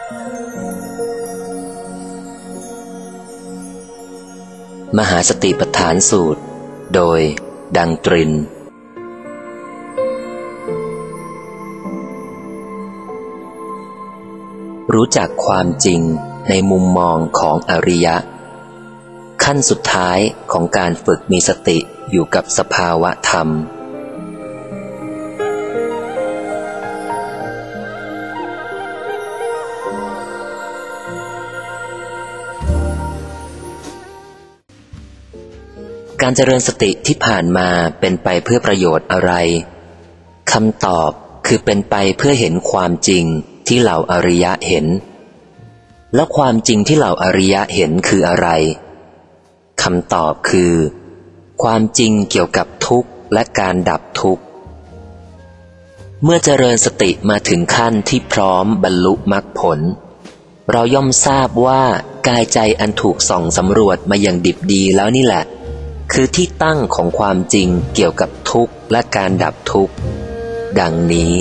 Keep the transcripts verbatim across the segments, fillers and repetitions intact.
มหาสติปัฏฐานสูตรโดยดังตรินรู้จักความจริงในมุมมองของอริยะขั้นสุดท้ายของการฝึกมีสติอยู่กับสภาวะธรรมการเจริญสติที่ผ่านมาเป็นไปเพื่อประโยชน์อะไรคำตอบคือเป็นไปเพื่อเห็นความจริงที่เหล่าอริยะเห็นแล้วความจริงที่เหล่าอริยะเห็นคืออะไรคำตอบคือความจริงเกี่ยวกับทุกข์และการดับทุกข์เมื่อเจริญสติมาถึงขั้นที่พร้อมบรรลุมรรคผลเราย่อมทราบว่ากายใจอันถูกส่องสำรวจมาอย่างดิบดีแล้วนี่แหละคือที่ตั้งของความจริงเกี่ยวกับทุกข์และการดับทุกข์ดังนี้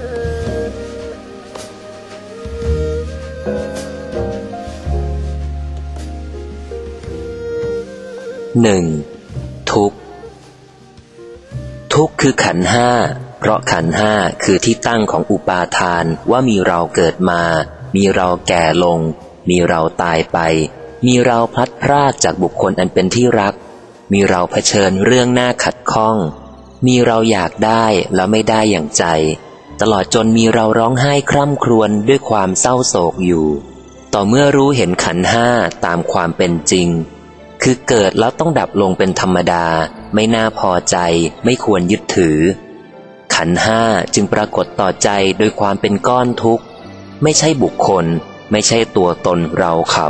หนึ่งทุกข์ทุกข์คือขันธ์ห้าเพราะขันธ์ห้าคือที่ตั้งของอุปาทานว่ามีเราเกิดมามีเราแก่ลงมีเราตายไปมีเราพลัดพรากจากบุคคลอันเป็นที่รักมีเราเผชิญเรื่องน่าขัดข้องมีเราอยากได้แล้วไม่ได้อย่างใจตลอดจนมีเราร้องไห้คร่ำครวญด้วยความเศร้าโศกอยู่ต่อเมื่อรู้เห็นขันธ์ห้าตามความเป็นจริงคือเกิดแล้วต้องดับลงเป็นธรรมดาไม่น่าพอใจไม่ควรยึดถือขันธ์ห้าจึงปรากฏต่อใจโดยความเป็นก้อนทุกข์ไม่ใช่บุคคลไม่ใช่ตัวตนเราเขา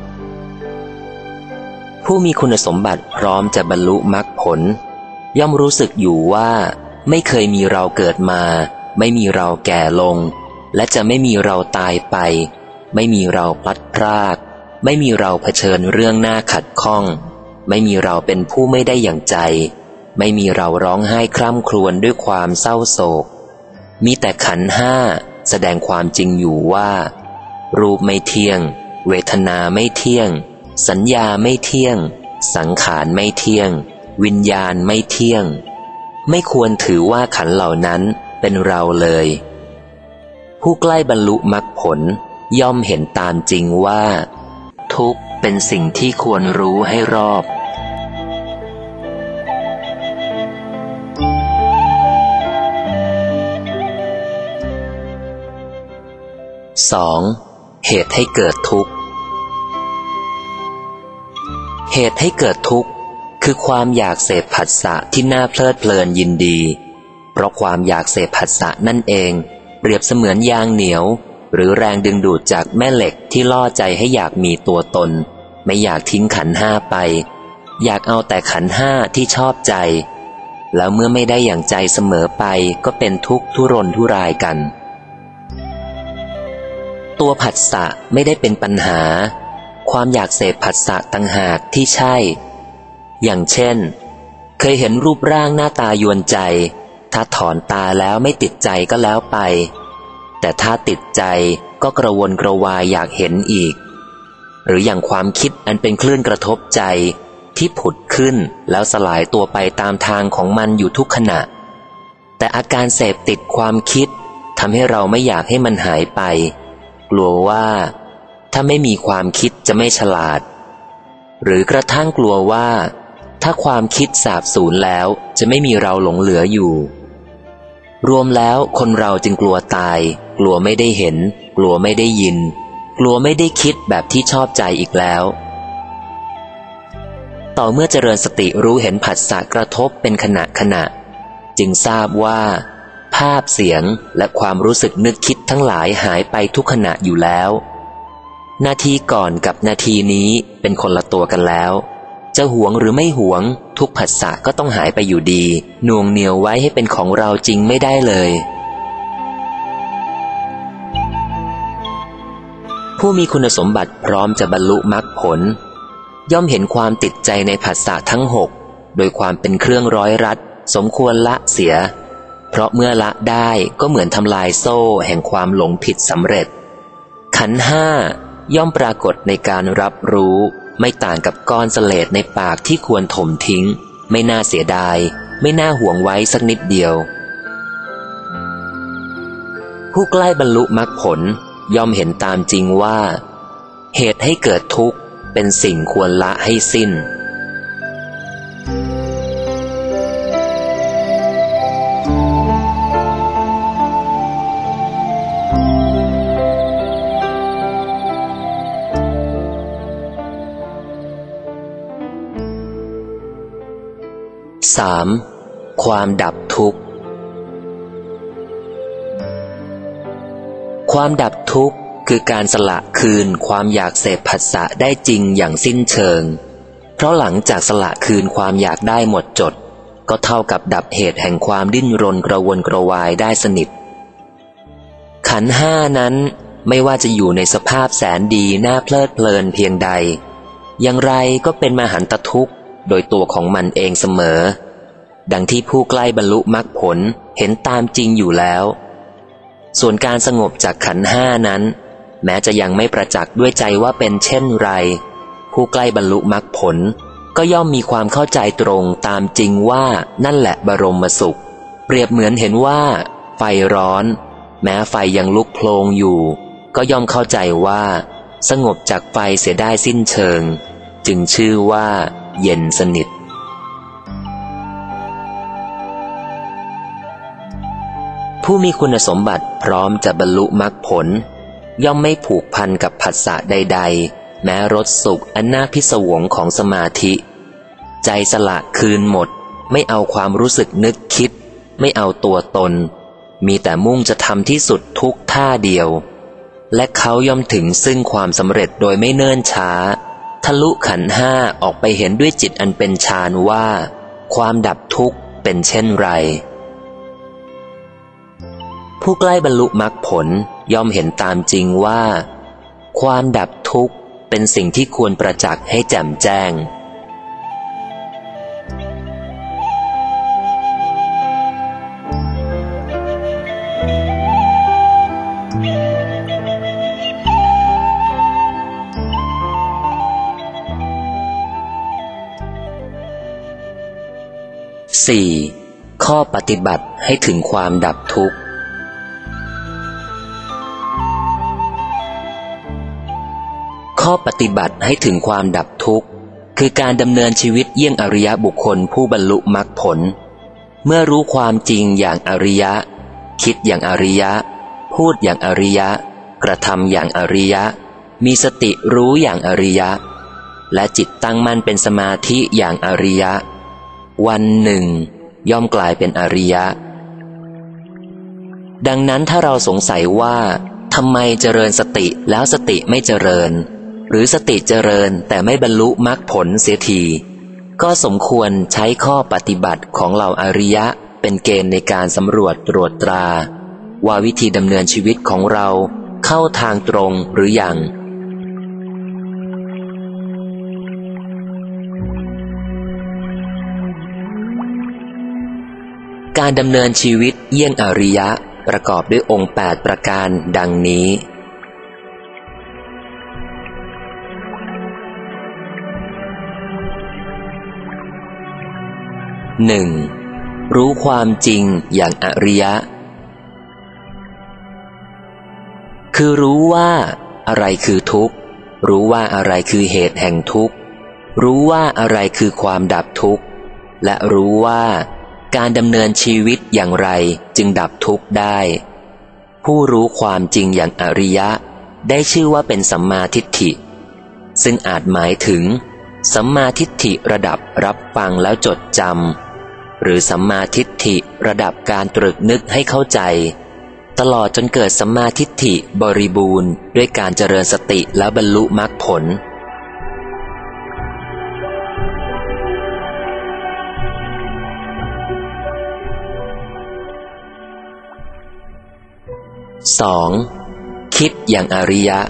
ผู้มีคุณสมบัติพร้อมจะบรรลุมรรคผลย่อมรู้สึกอยู่ว่าไม่เคยมีเราเกิดมาไม่มีเราแก่ลงและจะไม่มีเราตายไปไม่มีเราพลัดพรากไม่มีเราเผชิญเรื่องน่าขัดข้องไม่มีเราเป็นผู้ไม่ได้อย่างใจไม่มีเราร้องไห้คร่ำครวญด้วยความเศร้าโศกมีแต่ขันธ์ห้าแสดงความจริงอยู่ว่ารูปไม่เที่ยงเวทนาไม่เที่ยงสัญญาไม่เที่ยงสังขารไม่เที่ยงวิญญาณไม่เที่ยงไม่ควรถือว่าขันธ์เหล่านั้นเป็นเราเลยผู้ใกล้บรรลุมรรคผลย่อมเห็นตามจริงว่าทุกข์เป็นสิ่งที่ควรรู้ให้รอบสองเหตุให้เกิดทุกข์เหตุให้เกิดทุกข์คือความอยากเสพผัสสะที่น่าเพลิดเพลินยินดีเพราะความอยากเสพผัสสะนั่นเองเปรียบเสมือนยางเหนียวหรือแรงดึงดูดจากแม่เหล็กที่ล่อใจให้อยากมีตัวตนไม่อยากทิ้งขันธ์ห้าไปอยากเอาแต่ขันธ์ห้าที่ชอบใจแล้วเมื่อไม่ได้อย่างใจเสมอไปก็เป็นทุกข์ทุรนทุรายกันตัวผัสสะไม่ได้เป็นปัญหาความอยากเสพผัสสะต่างหากที่ใช่อย่างเช่นเคยเห็นรูปร่างหน้าตายวนใจถ้าถอนตาแล้วไม่ติดใจก็แล้วไปแต่ถ้าติดใจก็กระวนกระวายอยากเห็นอีกหรืออย่างความคิดอันเป็นคลื่นกระทบใจที่ผุดขึ้นแล้วสลายตัวไปตามทางของมันอยู่ทุกขณะแต่อาการเสพติดความคิดทำให้เราไม่อยากให้มันหายไปกลัวว่าถ้าไม่มีความคิดจะไม่ฉลาดหรือกระทั่งกลัวว่าถ้าความคิดสาบสูญแล้วจะไม่มีเราหลงเหลืออยู่รวมแล้วคนเราจึงกลัวตายกลัวไม่ได้เห็นกลัวไม่ได้ยินกลัวไม่ได้คิดแบบที่ชอบใจอีกแล้วต่อเมื่อเจริญสติรู้เห็นผัสสะกระทบเป็นขณะขณะจึงทราบว่าภาพเสียงและความรู้สึกนึกคิดทั้งหลายหายไปทุกขณะอยู่แล้วนาทีก่อนกับนาทีนี้เป็นคนละตัวกันแล้วจะหวงหรือไม่หวงทุกผัสสะก็ต้องหายไปอยู่ดีหน่วงเหนี่ยวไว้ให้เป็นของเราจริงไม่ได้เลยผู้มีคุณสมบัติพร้อมจะบรรลุมรรคผลย่อมเห็นความติดใจในผัสสะทั้งหกโดยความเป็นเครื่องร้อยรัดสมควรละเสียเพราะเมื่อละได้ก็เหมือนทำลายโซ่แห่งความหลงผิดสำเร็จขันธ์ห้าย่อมปรากฏในการรับรู้ไม่ต่างกับก้อนเสลดในปากที่ควรถมทิ้งไม่น่าเสียดายไม่น่าห่วงไว้สักนิดเดียวผู้ใกล้บรรลุมรรคผลย่อมเห็นตามจริงว่าเหตุให้เกิดทุกข์เป็นสิ่งควรละให้สิ้นสาม ความดับทุกข์ความดับทุกข์คือการสละคืนความอยากเสพผัสสะได้จริงอย่างสิ้นเชิงเพราะหลังจากสละคืนความอยากได้หมดจดก็เท่ากับดับเหตุแห่งความดิ้นรนกระวนกระวายได้สนิทขันธ์ห้านั้นไม่ว่าจะอยู่ในสภาพแสนดีน่าเพลิดเพลินเพียงใดอย่างไรก็เป็นมหันตทุกข์โดยตัวของมันเองเสมอดังที่ผู้ใกล้บรรลุมรรคผลเห็นตามจริงอยู่แล้วส่วนการสงบจากขันธ์ห้านั้นแม้จะยังไม่ประจักษ์ด้วยใจว่าเป็นเช่นไรผู้ใกล้บรรลุมรรคผลก็ย่อมมีความเข้าใจตรงตามจริงว่านั่นแหละบรมสุขเปรียบเหมือนเห็นว่าไฟร้อนแม้ไฟยังลุกโพลงอยู่ก็ย่อมเข้าใจว่าสงบจากไฟเสียได้สิ้นเชิงจึงชื่อว่าเย็นสนิทผู้มีคุณสมบัติพร้อมจะบรรลุมรรคผลย่อมไม่ผูกพันกับผัสสะใดๆแม้รสสุขอันน่าพิศวงของสมาธิใจสละคืนหมดไม่เอาความรู้สึกนึกคิดไม่เอาตัวตนมีแต่มุ่งจะทำที่สุดทุกท่าเดียวและเขาย่อมถึงซึ่งความสำเร็จโดยไม่เนิ่นช้าทะลุขันธ์ห้าออกไปเห็นด้วยจิตอันเป็นฌานว่าความดับทุกข์เป็นเช่นไรผู้ใกล้บรรลุมรรคผลย่อมเห็นตามจริงว่าความดับทุกข์เป็นสิ่งที่ควรประจักษ์ให้แจ่มแจ้งสี่ ข้อปฏิบัติให้ถึงความดับทุกข์ข้อปฏิบัติให้ถึงความดับทุกข์คือการดำเนินชีวิตเยี่ยงอริยบุคคลผู้บรรลุมรรคผลเมื่อรู้ความจริงอย่างอริยะคิดอย่างอริยะพูดอย่างอริยะกระทำอย่างอริยะมีสติรู้อย่างอริยะและจิตตั้งมั่นเป็นสมาธิอย่างอริยะวันหนึ่งย่อมกลายเป็นอริยะดังนั้นถ้าเราสงสัยว่าทำไมเจริญสติแล้วสติไม่เจริญหรือสติเจริญแต่ไม่บรรลุมรรคผลเสียทีก็สมควรใช้ข้อปฏิบัติของเหล่าอริยะเป็นเกณฑ์ในการสำรวจตรวจตราว่าวิธีดำเนินชีวิตของเราเข้าทางตรงหรือยังการดำเนินชีวิตเยี่ยงอริยะประกอบด้วยองค์แปดประการดังนี้หนึ่ง รู้ความจริงอย่างอริยะคือรู้ว่าอะไรคือทุกข์รู้ว่าอะไรคือเหตุแห่งทุกข์รู้ว่าอะไรคือความดับทุกข์และรู้ว่าการดำเนินชีวิตอย่างไรจึงดับทุกข์ได้ผู้รู้ความจริงอย่างอริยะได้ชื่อว่าเป็นสัมมาทิฏฐิซึ่งอาจหมายถึงสัมมาทิฏฐิระดับรับฟังแล้วจดจำหรือสัมมาทิฏฐิระดับการตรึกนึกให้เข้าใจตลอดจนเกิดสัมมาทิฏฐิบริบูรณ์ด้วยการเจริญสติและบรรลุมรรคผลสอง คิดอย่างอริยะ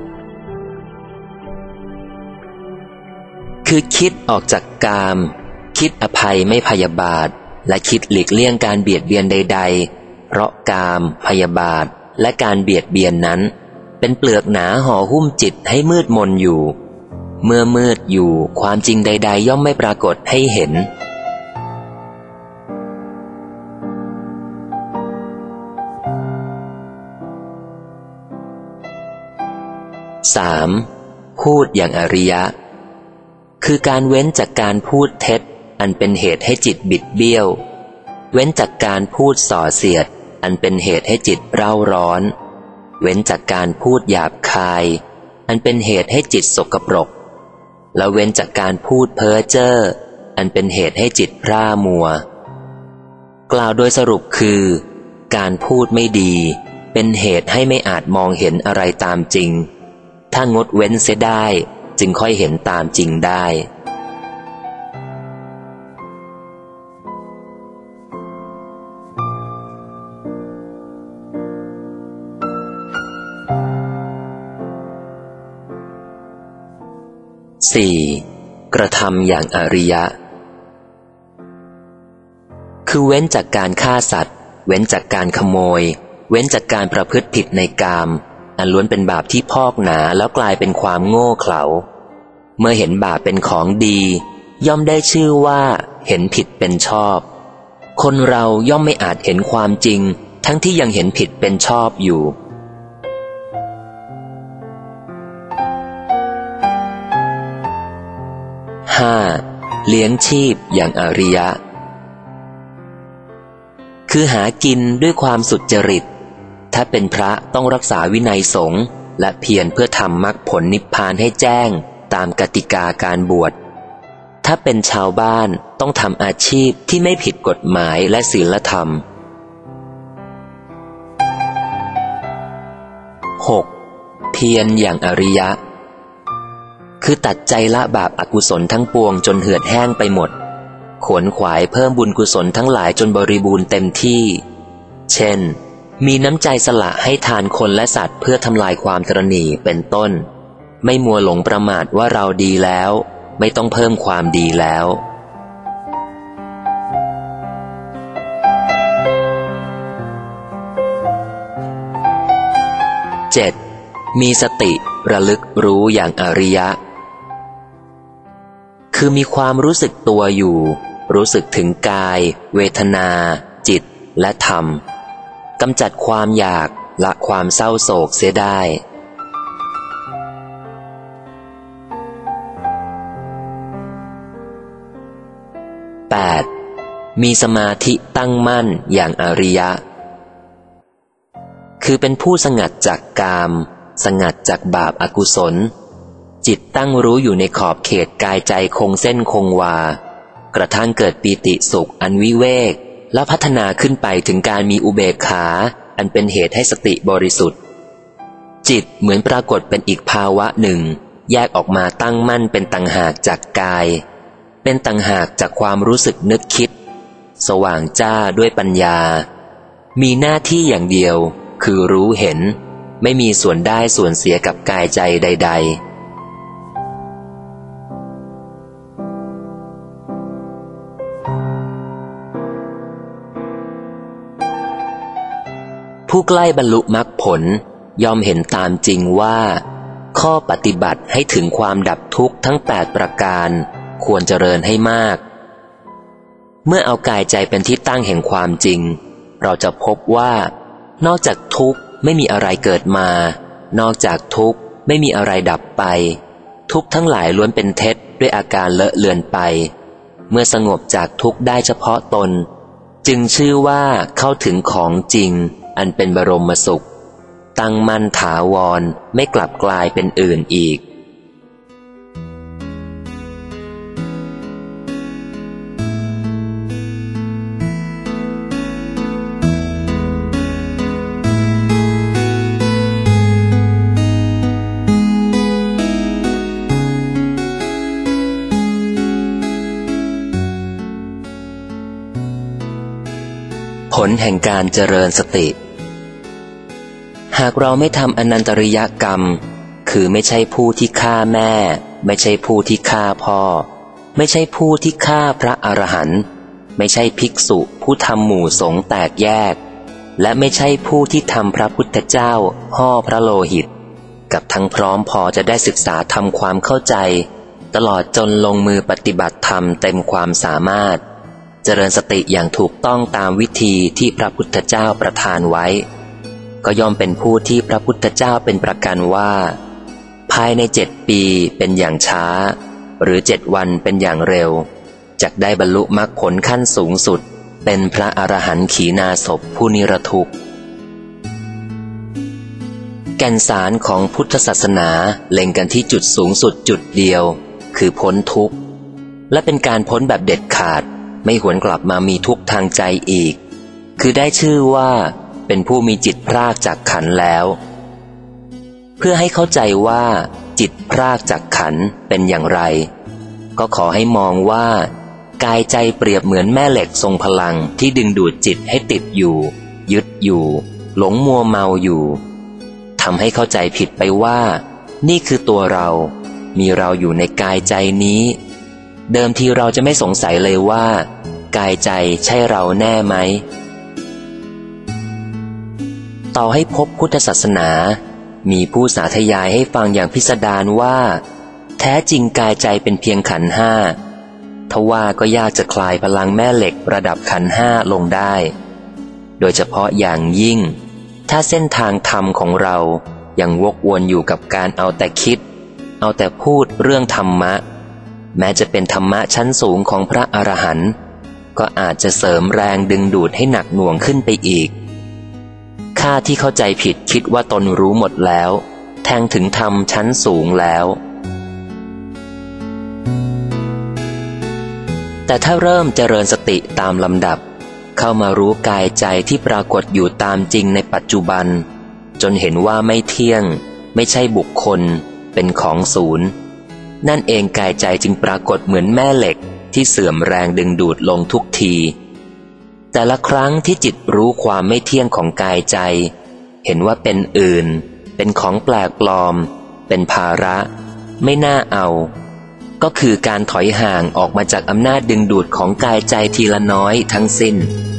คือคิดออกจากกามคิดอภัยไม่พยาบาทและคิดหลีกเลี่ยงการเบียดเบียนใดๆเพราะกามพยาบาทและการเบียดเบียนนั้นเป็นเปลือกหนาห่อหุ้มจิตให้มืดมนอยู่เมื่อมืดอยู่ความจริงใดๆย่อมไม่ปรากฏให้เห็นสามพูดอย่างอริยะคือการเว้นจากการพูดเท็จอันเป็นเหตุให้จิตบิดเบี้ยวเว้นจากการพูดส่อเสียดอันเป็นเหตุให้จิตเร่าร้อนเว้นจากการพูดหยาบคายอันเป็นเหตุให้จิตสกปรกและเว้นจากการพูดเพ้อเจ้ออันเป็นเหตุให้จิตพร่ามัวกล่าวโดยสรุปคือการพูดไม่ดีเป็นเหตุให้ไม่อาจมองเห็นอะไรตามจริงถ้างดเว้นเสียได้จึงค่อยเห็นตามจริงได้สี่กระทำอย่างอริยะคือเว้นจากการฆ่าสัตว์เว้นจากการขโมยเว้นจากการประพฤติผิดในกามอันล้วนเป็นบาปที่พอกหนาแล้วกลายเป็นความโง่เขลาเมื่อเห็นบาปเป็นของดีย่อมได้ชื่อว่าเห็นผิดเป็นชอบคนเราย่อมไม่อาจเห็นความจริงทั้งที่ยังเห็นผิดเป็นชอบอยู่ห้าเลี้ยงชีพอย่างอริยะคือหากินด้วยความสุจริตถ้าเป็นพระต้องรักษาวินัยสงฆ์และเพียรเพื่อทำมรรคผลนิพพานให้แจ้งตามกติกาการบวชถ้าเป็นชาวบ้านต้องทำอาชีพที่ไม่ผิดกฎหมายและศีลธรรม หก เพียรอย่างอริยะคือตัดใจละบาปอกุศลทั้งปวงจนเหือดแห้งไปหมดขวนขวายเพิ่มบุญกุศลทั้งหลายจนบริบูรณ์เต็มที่เช่นมีน้ำใจสละให้ทานคนและสัตว์เพื่อทำลายความตระหนี่เป็นต้นไม่มัวหลงประมาทว่าเราดีแล้วไม่ต้องเพิ่มความดีแล้วเจ็ดมีสติระลึกรู้อย่างอริยะคือมีความรู้สึกตัวอยู่รู้สึกถึงกายเวทนาจิตและธรรมกำจัดความอยากละความเศร้าโศกเสียได้แปดมีสมาธิตั้งมั่นอย่างอริยะคือเป็นผู้สงัดจากกามสงัดจากบาปอกุศลจิตตั้งรู้อยู่ในขอบเขตกายใจคงเส้นคงวากระทั่งเกิดปีติสุขอันวิเวกและพัฒนาขึ้นไปถึงการมีอุเบกขาอันเป็นเหตุให้สติบริสุทธิ์จิตเหมือนปรากฏเป็นอีกภาวะหนึ่งแยกออกมาตั้งมั่นเป็นต่างหากจากกายเป็นต่างหากจากความรู้สึกนึกคิดสว่างจ้าด้วยปัญญามีหน้าที่อย่างเดียวคือรู้เห็นไม่มีส่วนได้ส่วนเสียกับกายใจใดๆผู้ใกล้บรรลุมรรคผลย่อมเห็นตามจริงว่าข้อปฏิบัติให้ถึงความดับทุกข์ทั้งแปดประการควรเจริญให้มากเมื่อเอากายใจเป็นที่ตั้งแห่งความจริงเราจะพบว่านอกจากทุกข์ไม่มีอะไรเกิดมานอกจากทุกข์ไม่มีอะไรดับไปทุกข์ทั้งหลายล้วนเป็นเท็จด้วยอาการเลอะเลือนไปเมื่อสงบจากทุกข์ได้เฉพาะตนจึงชื่อว่าเข้าถึงของจริงอันเป็นบรมสุขตั้งมั่นถาวรไม่กลับกลายเป็นอื่นอีก ผลแห่งการเจริญสติหากเราไม่ทำอนันตริยกรรมคือไม่ใช่ผู้ที่ฆ่าแม่ไม่ใช่ผู้ที่ฆ่าพ่อไม่ใช่ผู้ที่ฆ่าพระอรหันต์ไม่ใช่ภิกษุผู้ทำหมู่สงฆ์แตกแยกและไม่ใช่ผู้ที่ทำพระพุทธเจ้าห่อพระโลหิตกับทั้งพร้อมพอจะได้ศึกษาทำความเข้าใจตลอดจนลงมือปฏิบัติธรรมเต็มความสามารถเจริญสติอย่างถูกต้องตามวิธีที่พระพุทธเจ้าประทานไว้ก็ย่อมเป็นผู้ที่พระพุทธเจ้าเป็นประกันว่าภายในเจ็ดปีเป็นอย่างช้าหรือเจ็ดวันเป็นอย่างเร็วจักได้บรรลุมรรคผลขั้นสูงสุดเป็นพระอรหันต์ขีณาสพผู้นิรทุกข์แก่นสารของพุทธศาสนาเล็งกันที่จุดสูงสุดจุดเดียวคือพ้นทุกข์และเป็นการพ้นแบบเด็ดขาดไม่หวนกลับมามีทุกข์ทางใจอีกคือได้ชื่อว่าเป็นผู้มีจิตพรากจากขันธ์แล้วเพื่อให้เข้าใจว่าจิตพรากจากขันธ์เป็นอย่างไรก็ขอให้มองว่ากายใจเปรียบเหมือนแม่เหล็กทรงพลังที่ดึงดูดจิตให้ติดอยู่ยึดอยู่หลงมัวเมาอยู่ทำให้เข้าใจผิดไปว่านี่คือตัวเรามีเราอยู่ในกายใจนี้เดิมทีเราจะไม่สงสัยเลยว่ากายใจใช่เราแน่ไหมต่อให้พบพุทธศาสนามีผู้สาธยายให้ฟังอย่างพิสดารว่าแท้จริงกายใจเป็นเพียงขันธ์ห้าทว่าก็ยากจะคลายพลังแม่เหล็กระดับขันธ์ห้าลงได้โดยเฉพาะอย่างยิ่งถ้าเส้นทางธรรมของเรายังวกวนอยู่กับการเอาแต่คิดเอาแต่พูดเรื่องธรรมะแม้จะเป็นธรรมะชั้นสูงของพระอรหันต์ก็อาจจะเสริมแรงดึงดูดให้หนักหน่วงขึ้นไปอีกข้าที่เข้าใจผิดคิดว่าตนรู้หมดแล้วแทงถึงธรรมชั้นสูงแล้วแต่ถ้าเริ่มเจริญสติตามลำดับเข้ามารู้กายใจที่ปรากฏอยู่ตามจริงในปัจจุบันจนเห็นว่าไม่เที่ยงไม่ใช่บุคคลเป็นของศูนย์นั่นเองกายใจจึงปรากฏเหมือนแม่เหล็กที่เสื่อมแรงดึงดูดลงทุกทีแต่ละครั้งที่จิตรู้ความไม่เที่ยงของกายใจเห็นว่าเป็นอื่นเป็นของแปลกปลอมเป็นภาระไม่น่าเอาก็คือการถอยห่างออกมาจากอำนาจดึงดูดของกายใจทีละน้อยทั้งสิ้น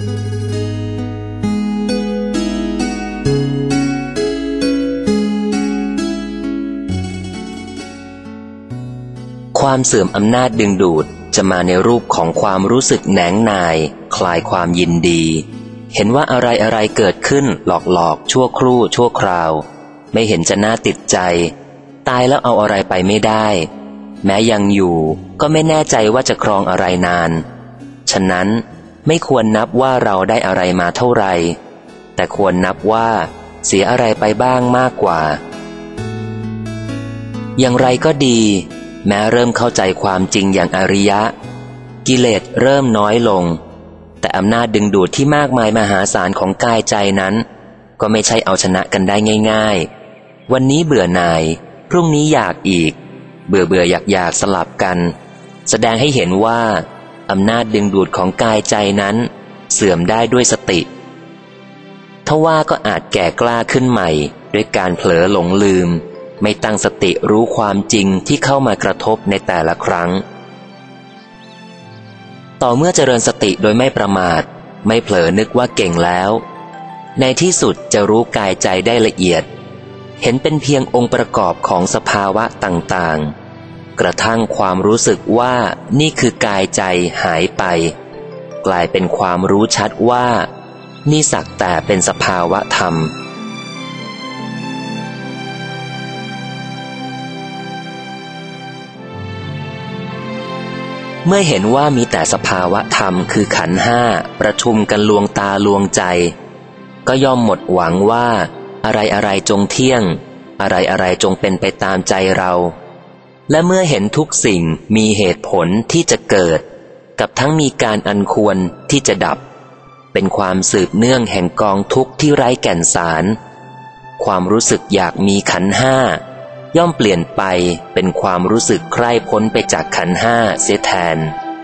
ความเสื่อมอำนาจดึงดูดจะมาในรูปของความรู้สึกแหนงนายคลายความยินดีเห็นว่าอะไรอะไรเกิดขึ้นหลอกหลอกชั่วครู่ชั่วคราวไม่เห็นจะน่าติดใจตายแล้วเอาอะไรไปไม่ได้แม้ยังอยู่ก็ไม่แน่ใจว่าจะครองอะไรนานฉะนั้นไม่ควรนับว่าเราได้อะไรมาเท่าไหร่แต่ควรนับว่าเสียอะไรไปบ้างมากกว่าอย่างไรก็ดีแม้เริ่มเข้าใจความจริงอย่างอริยะกิเลสเริ่มน้อยลงแต่อำนาจดึงดูดที่มากมายมหาศาลของกายใจนั้นก็ไม่ใช่เอาชนะกันได้ง่ายๆวันนี้เบื่อหน่ายพรุ่งนี้อยากอีกเบื่อเบื่ออยากอยากสลับกันแสดงให้เห็นว่าอำนาจดึงดูดของกายใจนั้นเสื่อมได้ด้วยสติทว่าก็อาจแก่กล้าขึ้นใหม่ด้วยการเผลอหลงลืมไม่ตั้งสติรู้ความจริงที่เข้ามากระทบในแต่ละครั้งต่อเมื่อเจริญสติโดยไม่ประมาทไม่เผลอนึกว่าเก่งแล้วในที่สุดจะรู้กายใจได้ละเอียดเห็นเป็นเพียงองค์ประกอบของสภาวะต่างๆกระทั่งความรู้สึกว่านี่คือกายใจหายไปกลายเป็นความรู้ชัดว่านี่สักแต่เป็นสภาวะธรรมเมื่อเห็นว่ามีแต่สภาวะธรรมคือขันธ์ห้าประชุมกันลวงตาลวงใจก็ย่อมหมดหวังว่าอะไรอะไรจงเที่ยงอะไรอะไรจงเป็นไปตามใจเราและเมื่อเห็นทุกสิ่งมีเหตุผลที่จะเกิดกับทั้งมีการอันควรที่จะดับเป็นความสืบเนื่องแห่งกองทุกข์ที่ไร้แก่นสารความรู้สึกอยากมีขันธ์ห้าย่อมเปลี่ยนไปเป็นความรู้สึกใคร่พ้นไปจากขันธ์ห้าเสียแทน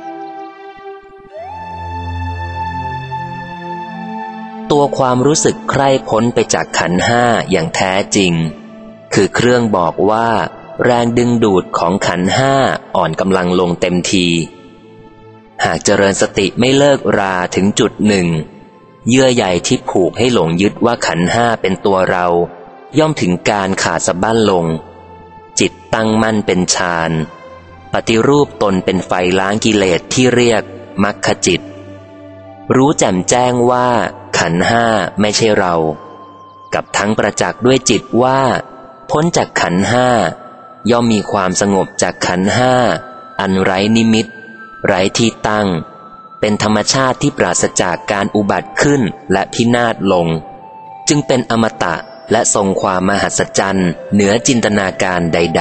ตัวความรู้สึกใคร่พ้นไปจากขันธ์ห้าอย่างแท้จริงคือเครื่องบอกว่าแรงดึงดูดของขันธ์ห้าอ่อนกำลังลงเต็มทีหากเจริญสติไม่เลิกราถึงจุดหนึ่งเยื่อใยที่ผูกให้หลงยึดว่าขันธ์ห้าเป็นตัวเราย่อมถึงการขาดสะบั้นลงจิตตั้งมั่นเป็นฌานปฏิรูปตนเป็นไฟล้างกิเลสที่เรียกมรรคจิตรู้แจ่มแจ้งว่าขันธ์ห้าไม่ใช่เรากับทั้งประจักษ์ด้วยจิตว่าพ้นจากขันธ์ห้าย่อมมีความสงบจากขันธ์ห้าอันไร้นิมิตไร้ที่ตั้งเป็นธรรมชาติที่ปราศจากการอุบัติขึ้นและพินาศลงจึงเป็นอมตะและทรงความมหัศจรรย์เหนือจินตนาการใด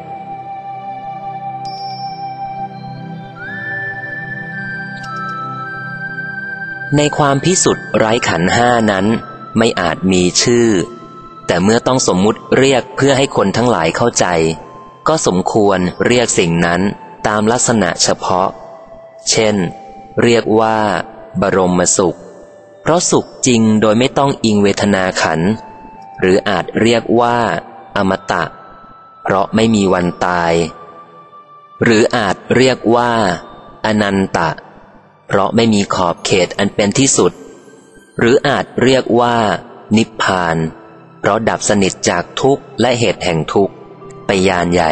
ๆในความพิสุทธิ์ไร้ขันธ์ห้านั้นไม่อาจมีชื่อแต่เมื่อต้องสมมุติเรียกเพื่อให้คนทั้งหลายเข้าใจก็สมควรเรียกสิ่งนั้นตามลักษณะเฉพาะเช่นเรียกว่าบรมสุขเพราะสุขจริงโดยไม่ต้องอิงเวทนาขันธ์หรืออาจเรียกว่าอมตะเพราะไม่มีวันตายหรืออาจเรียกว่าอนันตะเพราะไม่มีขอบเขตอันเป็นที่สุดหรืออาจเรียกว่านิพพานเพราะดับสนิทจากทุกข์และเหตุแห่งทุกข์ไปยานใหญ่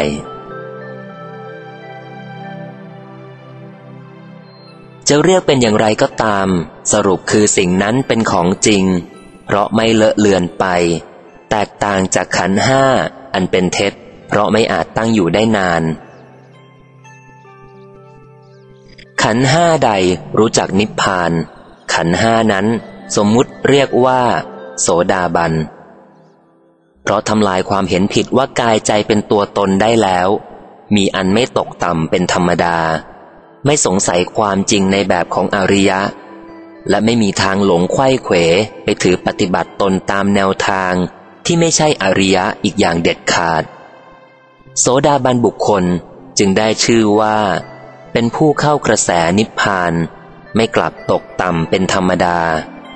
จะเรียกเป็นอย่างไรก็ตามสรุปคือสิ่งนั้นเป็นของจริงเพราะไม่เลอะเลือนไปแตกต่างจากขันธ์ห้าอันเป็นเท็จเพราะไม่อาจตั้งอยู่ได้นานขันธ์ห้าใดรู้จักนิพพานขันธ์ห้านั้นสมมุติเรียกว่าโสดาบันเพราะทำลายความเห็นผิดว่ากายใจเป็นตัวตนได้แล้วมีอันไม่ตกต่ำเป็นธรรมดาไม่สงสัยความจริงในแบบของอริยะและไม่มีทางหลงไขว้เขวไปถือปฏิบัติตนตามแนวทางที่ไม่ใช่อริยะอีกอย่างเด็ดขาดโสดาบันบุคคลจึงได้ชื่อว่าเป็นผู้เข้ากระแสนิพพานไม่กลับตกต่ำเป็นธรรมดา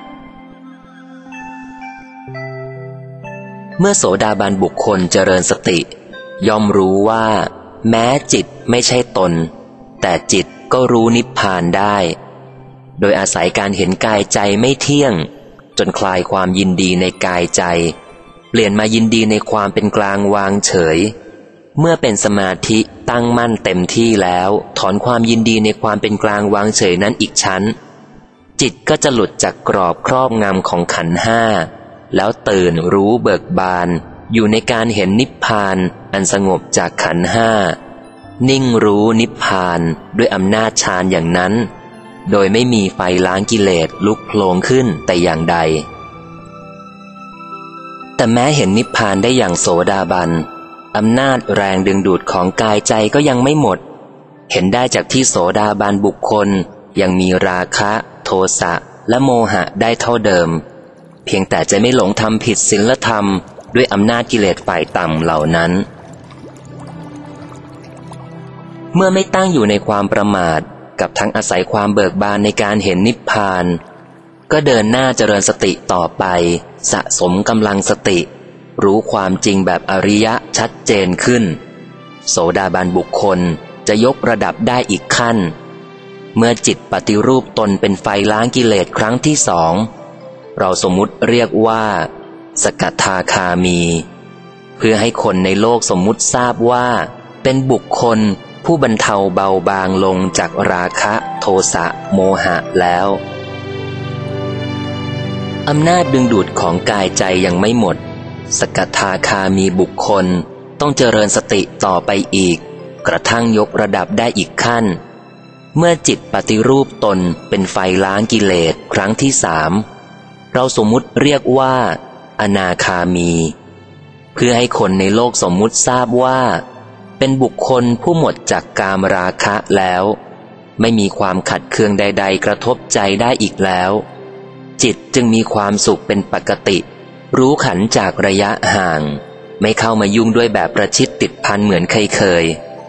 เมื่อโสดาบันบุคคลเจริญสติย่อมรู้ว่าแม้จิตไม่ใช่ตนแต่จิตก็รู้นิพพานได้โดยอาศัยการเห็นกายใจไม่เที่ยงจนคลายความยินดีในกายใจเปลี่ยนมายินดีในความเป็นกลางวางเฉยเมื่อเป็นสมาธิตั้งมั่นเต็มที่แล้วถอนความยินดีในความเป็นกลางวางเฉยนั้นอีกชั้นจิตก็จะหลุดจากกรอบครอบงำของขันธ์ห้าแล้วตื่นรู้เบิกบานอยู่ในการเห็นนิพพานอันสงบจากขันธ์ห้านิ่งรู้นิพพานด้วยอำนาจฌานอย่างนั้นโดยไม่มีไฟล้างกิเลสลุกโผล่ขึ้นแต่อย่างใดแต่แม้เห็นนิพพานได้อย่างโสดาบันอำนาจแรงดึงดูดของกายใจก็ยังไม่หมดเห็นได้จากที่โสดาบันบุคคลยังมีราคะโทสะและโมหะได้เท่าเดิมเพียงแต่จะไม่หลงทำผิดศีลธรรมด้วยอำนาจกิเลสฝ่ายต่ำเหล่านั้นเมื่อไม่ตั้งอยู่ในความประมาทกับทั้งอาศัยความเบิกบานในการเห็นนิพพานก็เดินหน้าเจริญสติต่อไปสะสมกำลังสติรู้ความจริงแบบอริยะชัดเจนขึ้นโสดาบันบุคคลจะยกระดับได้อีกขั้นเมื่อจิตปฏิรูปตนเป็นไฟล้างกิเลสครั้งที่สองเราสมมุติเรียกว่าสกทาคามีเพื่อให้คนในโลกสมมุติทราบว่าเป็นบุคคลผู้บรรเทาเบาบางลงจากราคะโทสะโมหะแล้วอำนาจดึงดูดของกายใจยังไม่หมดสกทาคามีบุคคลต้องเจริญสติต่อไปอีกกระทั่งยกระดับได้อีกขั้นเมื่อจิตปฏิรูปตนเป็นไฟล้างกิเลสครั้งที่สามเราสมมุติเรียกว่าอนาคามีเพื่อให้คนในโลกสมมุติทราบว่าเป็นบุคคลผู้หมดจากกามราคะแล้วไม่มีความขัดเคืองใดๆกระทบใจได้อีกแล้วจิตจึงมีความสุขเป็นปกติรู้ขันจากระยะห่างไม่เข้ามายุ่งด้วยแบบประชิดติดพันเหมือนเคย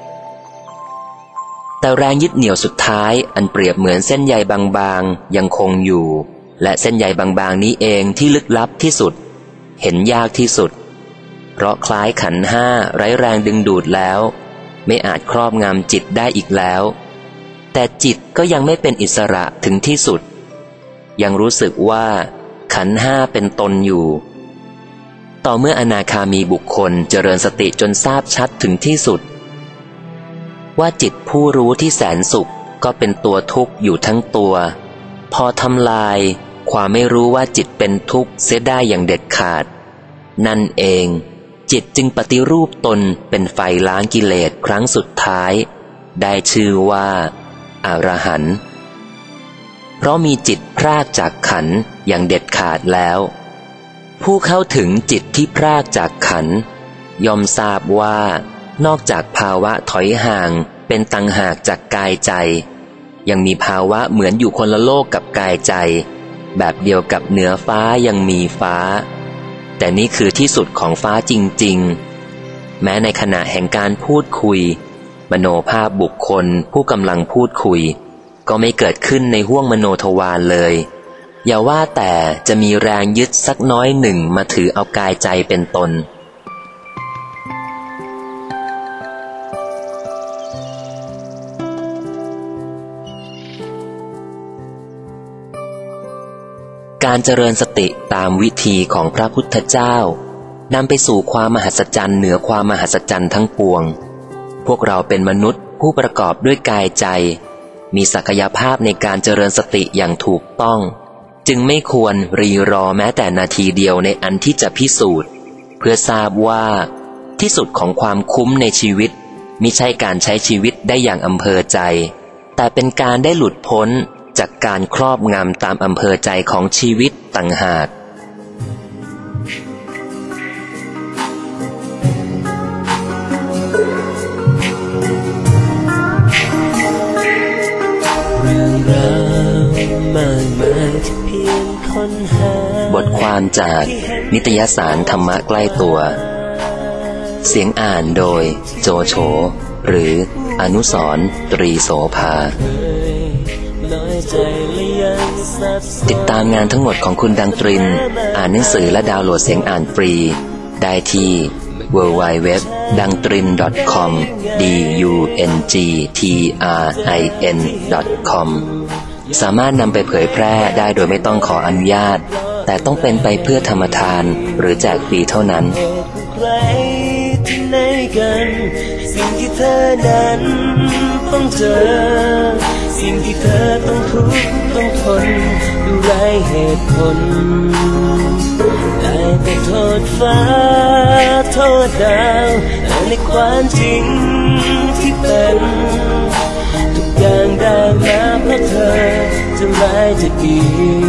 ๆแต่แรงยึดเหนี่ยวสุดท้ายอันเปรียบเหมือนเส้นใยบางๆยังคงอยู่และเส้นใยบางๆนี้เองที่ลึกลับที่สุดเห็นยากที่สุดเพราะคล้ายขันธ์ห้าไร้แรงดึงดูดแล้วไม่อาจครอบงำจิตได้อีกแล้วแต่จิตก็ยังไม่เป็นอิสระถึงที่สุดยังรู้สึกว่าขันธ์ห้าเป็นตนอยู่ต่อเมื่ออนาคามีบุคคลเจริญสติจนทราบชัดถึงที่สุดว่าจิตผู้รู้ที่แสนสุขก็เป็นตัวทุกข์อยู่ทั้งตัวพอทำลายความไม่รู้ว่าจิตเป็นทุกข์เสียได้อย่างเด็ดขาดนั่นเองจิตจึงปฏิรูปตนเป็นไฟล้างกิเลสครั้งสุดท้ายได้ชื่อว่าอรหันต์เพราะมีจิตพรากจากขันธ์อย่างเด็ดขาดแล้วผู้เข้าถึงจิตที่พรากจากขันธ์ย่อมทราบว่านอกจากภาวะถอยห่างเป็นต่างหากจากกายใจยังมีภาวะเหมือนอยู่คนละโลกกับกายใจแบบเดียวกับเหนือฟ้ายังมีฟ้าแต่นี่คือที่สุดของฟ้าจริงๆแม้ในขณะแห่งการพูดคุยมโนภาพบุคคลผู้กำลังพูดคุยก็ไม่เกิดขึ้นในห้วงมโนทวารเลยอย่าว่าแต่จะมีแรงยึดสักน้อยหนึ่งมาถือเอากายใจเป็นตนการเจริญสติตามวิธีของพระพุทธเจ้านำไปสู่ความมหัศจรรย์เหนือความมหัศจรรย์ทั้งปวงพวกเราเป็นมนุษย์ผู้ประกอบด้วยกายใจมีศักยภาพในการเจริญสติอย่างถูกต้องจึงไม่ควรรีรอแม้แต่นาทีเดียวในอันที่จะพิสูจน์เพื่อทราบว่าที่สุดของความคุ้มในชีวิตมิใช่การใช้ชีวิตได้อย่างอำเภอใจแต่เป็นการได้หลุดพ้นจากการครอบงำตามอำเภอใจของชีวิตต่างหากบทความจากนิตยสารธรรมะใกล้ตัวเสียงอ่านโดยโจโฉหรืออนุสรณ์ตรีโสภาติดตามงานทั้งหมดของคุณดังตรินอ่านหนังสือและดาวน์โหลดเสียงอ่านฟรีได้ที่ ดับเบิลยู ดับเบิลยู ดับเบิลยู ดอท ดังตริน ดอท คอม ดี ยู เอ็น จี ที อาร์ ไอ เอ็น ดอท คอม สามารถนำไปเผยแพร่ได้โดยไม่ต้องขออนุญาตแต่ต้องเป็นไปเพื่อธรรมทานหรือแจกฟรีเท่านั้นสิ่งที่เธอนั้นต้องเจอสิ่งที่เธอต้องทุกข์ต้องทนดูไร้เหตุผลได้แต่โทษฟ้าโทษดาวในความจริงที่เป็นทุกอย่างได้มาเพราะเธอจะร้ายจะดี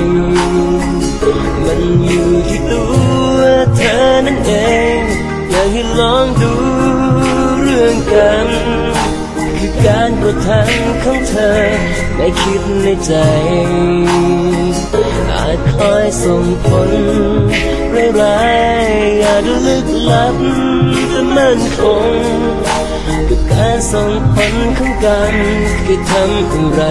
มันอยู่ที่ตัวเธอนั่นเองอยากให้ลองดูเรื่องกันคือการกระทำของเธอไม่คิดในใจอาจคอยส่งผลร้ายๆอาจลึกลับแต่มั่นคงกับการส่งผลของกันคือทำอะไร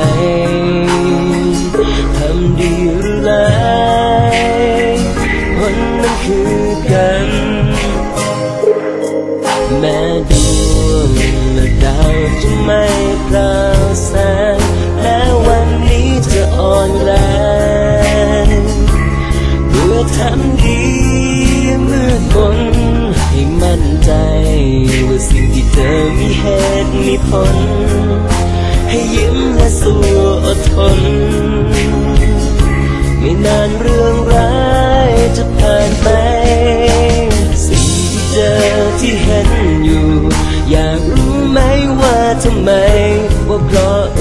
ทำดีหรือร้ายผลนั้นคือกันแม้ดวงและดาวจะไม่ปราศแสงแม้วันนี้จะอ่อนแรงเพื่อทำดีมืดมนให้มั่นใจว่าสิ่งที่เธอมีเหตุมีผลให้ยิ้มและสู้อดทนไม่นานเรื่องร้ายจะผ่านไปสิ่งที่เจอที่เห็นอยู่อยากรู้ไหมว่าทำไมว่าเพราะ